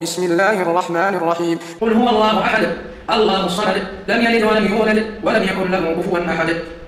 بسم الله الرحمن الرحيم. قل هو الله أحد الله الصمد لم يلد ولم يولد ولم يكن له كفوا أحد.